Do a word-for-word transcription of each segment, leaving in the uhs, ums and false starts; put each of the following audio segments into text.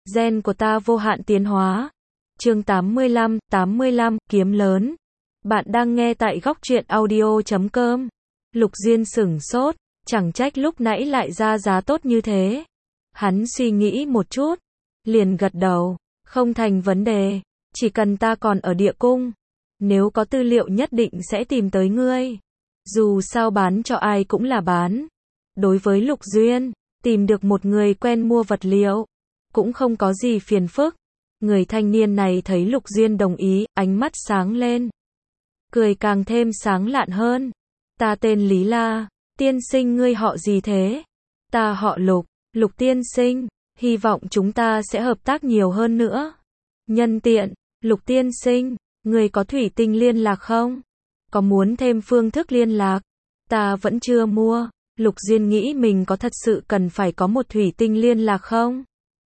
Gen của ta vô hạn tiến hóa. Chương tám mươi lăm, tám mươi lăm, kiếm lớn. Bạn đang nghe tại góc truyện audio chấm com. Lục Diên sửng sốt, chẳng trách lúc nãy lại ra giá tốt như thế. Hắn suy nghĩ một chút, liền gật đầu, không thành vấn đề, chỉ cần ta còn ở địa cung, nếu có tư liệu nhất định sẽ tìm tới ngươi. Dù sao bán cho ai cũng là bán. Đối với Lục Duyên, tìm được một người quen mua vật liệu, cũng không có gì phiền phức. Người thanh niên này thấy Lục Duyên đồng ý, ánh mắt sáng lên. Cười càng thêm sáng lạn hơn. Ta tên Lý La, tiên sinh ngươi họ gì thế? Ta họ Lục, Lục tiên sinh, hy vọng chúng ta sẽ hợp tác nhiều hơn nữa. Nhân tiện, Lục tiên sinh, ngươi có thủy tinh liên lạc không? Có muốn thêm phương thức liên lạc? Ta vẫn chưa mua. Lục Diên nghĩ mình có thật sự cần phải có một thủy tinh liên lạc không?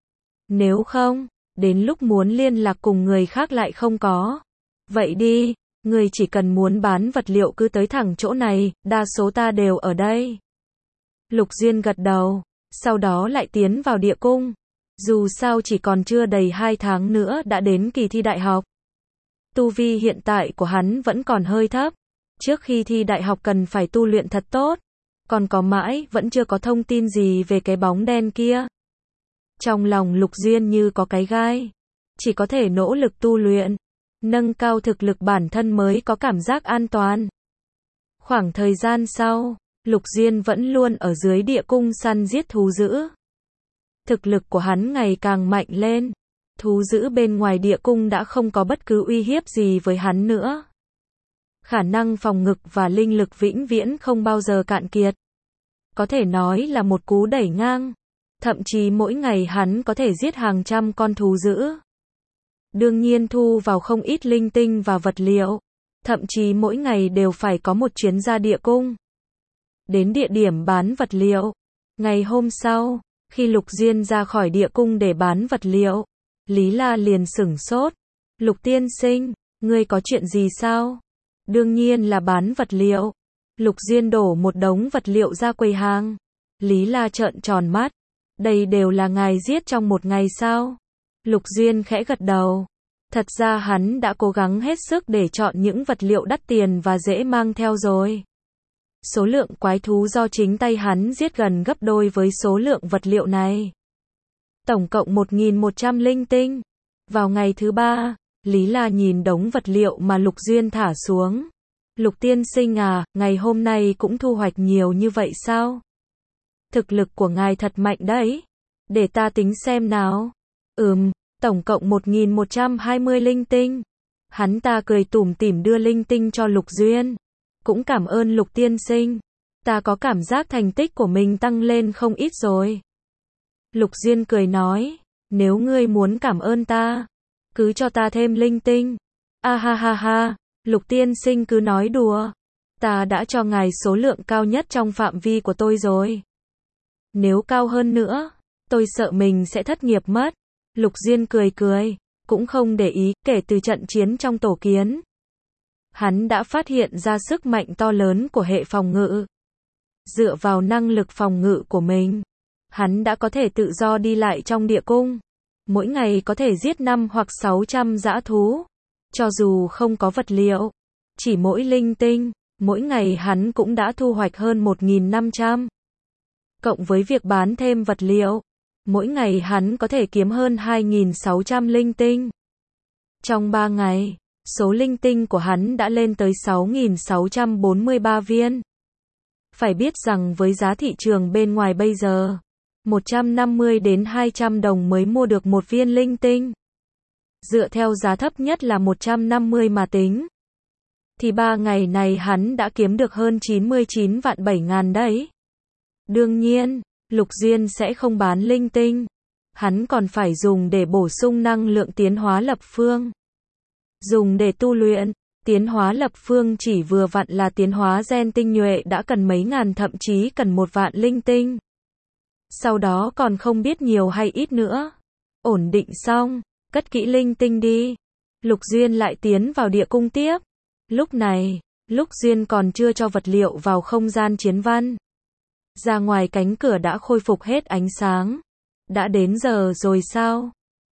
Nếu không, đến lúc muốn liên lạc cùng người khác lại không có. Vậy đi, người chỉ cần muốn bán vật liệu cứ tới thẳng chỗ này, đa số ta đều ở đây. Lục Diên gật đầu, sau đó lại tiến vào địa cung. Dù sao chỉ còn chưa đầy hai tháng nữa đã đến kỳ thi đại học. Tu vi hiện tại của hắn vẫn còn hơi thấp. Trước khi thi đại học cần phải tu luyện thật tốt. Còn có mãi vẫn chưa có thông tin gì về cái bóng đen kia. Trong lòng Lục Duyên như có cái gai. Chỉ có thể nỗ lực tu luyện, nâng cao thực lực bản thân mới có cảm giác an toàn. Khoảng thời gian sau, Lục Duyên vẫn luôn ở dưới địa cung săn giết thú dữ. Thực lực của hắn ngày càng mạnh lên. Thú dữ bên ngoài địa cung đã không có bất cứ uy hiếp gì với hắn nữa. Khả năng phòng ngự và linh lực vĩnh viễn không bao giờ cạn kiệt. Có thể nói là một cú đẩy ngang. Thậm chí mỗi ngày hắn có thể giết hàng trăm con thú dữ. Đương nhiên thu vào không ít linh tinh và vật liệu. Thậm chí mỗi ngày đều phải có một chuyến ra địa cung. Đến địa điểm bán vật liệu. Ngày hôm sau, khi Lục Diên ra khỏi địa cung để bán vật liệu, Lý La liền sửng sốt. Lục tiên sinh, ngươi có chuyện gì sao? Đương nhiên là bán vật liệu. Lục Diên đổ một đống vật liệu ra quầy hàng. Lý La trợn tròn mắt. Đây đều là ngài giết trong một ngày sao? Lục Diên khẽ gật đầu. Thật ra hắn đã cố gắng hết sức để chọn những vật liệu đắt tiền và dễ mang theo rồi. Số lượng quái thú do chính tay hắn giết gần gấp đôi với số lượng vật liệu này. Tổng cộng một nghìn một trăm linh tinh. Vào ngày thứ ba, Lý La nhìn đống vật liệu mà Lục Duyên thả xuống. Lục tiên sinh à, ngày hôm nay cũng thu hoạch nhiều như vậy sao? Thực lực của ngài thật mạnh đấy. Để ta tính xem nào. Ừm, tổng cộng một nghìn một trăm hai mươi linh tinh. Hắn ta cười tủm tỉm đưa linh tinh cho Lục Duyên. Cũng cảm ơn Lục tiên sinh. Ta có cảm giác thành tích của mình tăng lên không ít rồi. Lục Duyên cười nói, nếu ngươi muốn cảm ơn ta, cứ cho ta thêm linh tinh. A ha ha ha, Lục tiên sinh cứ nói đùa. Ta đã cho ngài số lượng cao nhất trong phạm vi của tôi rồi. Nếu cao hơn nữa, tôi sợ mình sẽ thất nghiệp mất. Lục Duyên cười cười, cũng không để ý, kể từ trận chiến trong tổ kiến. Hắn đã phát hiện ra sức mạnh to lớn của hệ phòng ngự. Dựa vào năng lực phòng ngự của mình, hắn đã có thể tự do đi lại trong địa cung. Mỗi ngày có thể giết năm hoặc sáu trăm dã thú. Cho dù không có vật liệu, chỉ mỗi linh tinh, mỗi ngày hắn cũng đã thu hoạch hơn một nghìn năm trăm. Cộng với việc bán thêm vật liệu, mỗi ngày hắn có thể kiếm hơn hai nghìn sáu trăm linh tinh. Trong ba ngày, số linh tinh của hắn đã lên tới sáu nghìn sáu trăm bốn mươi ba viên. Phải biết rằng với giá thị trường bên ngoài bây giờ, một trăm năm mươi đến hai trăm đồng mới mua được một viên linh tinh. Dựa theo giá thấp nhất là một trăm năm mươi mà tính, thì ba ngày này hắn đã kiếm được hơn chín mươi chín vạn bảy ngàn đấy. Đương nhiên, Lục Duyên sẽ không bán linh tinh. Hắn còn phải dùng để bổ sung năng lượng tiến hóa lập phương. Dùng để tu luyện, tiến hóa lập phương chỉ vừa vặn là tiến hóa gen tinh nhuệ đã cần mấy ngàn thậm chí cần một vạn linh tinh. Sau đó còn không biết nhiều hay ít nữa. Ổn định xong, cất kỹ linh tinh đi. Lục Duyên lại tiến vào địa cung tiếp. Lúc này, Lục Duyên còn chưa cho vật liệu vào không gian chiến văn. Ra ngoài cánh cửa đã khôi phục hết ánh sáng. Đã đến giờ rồi sao?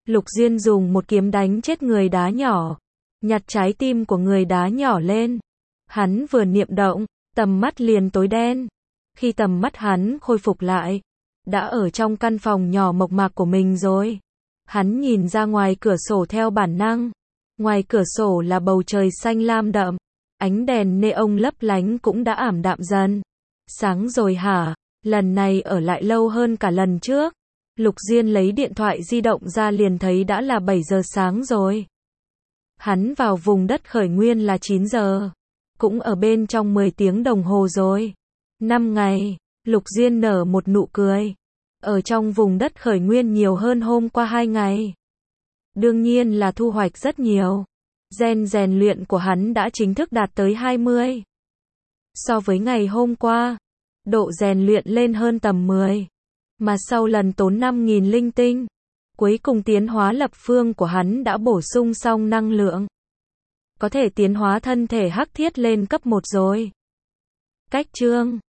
Lục Diên dùng một kiếm đánh chết người đá nhỏ, nhặt trái tim của người đá nhỏ lên. Hắn vừa niệm động, tầm mắt liền tối đen. Khi tầm mắt hắn khôi phục lại, đã ở trong căn phòng nhỏ mộc mạc của mình rồi. Hắn nhìn ra ngoài cửa sổ theo bản năng. Ngoài cửa sổ là bầu trời xanh lam đậm, ánh đèn neon lấp lánh cũng đã ảm đạm dần. Sáng rồi hả? Lần này ở lại lâu hơn cả lần trước. Lục Diên lấy điện thoại di động ra liền thấy đã là bảy giờ sáng rồi. Hắn vào vùng đất khởi nguyên là chín giờ. Cũng ở bên trong mười tiếng đồng hồ rồi. năm ngày, Lục Diên nở một nụ cười. Ở trong vùng đất khởi nguyên nhiều hơn hôm qua hai ngày. Đương nhiên là thu hoạch rất nhiều. Gen rèn luyện của hắn đã chính thức đạt tới hai mươi. So với ngày hôm qua, độ rèn luyện lên hơn tầm mười. Mà sau lần tốn năm nghìn linh tinh, cuối cùng tiến hóa lập phương của hắn đã bổ sung xong năng lượng. Có thể tiến hóa thân thể hắc thiết lên cấp một rồi. Cách chương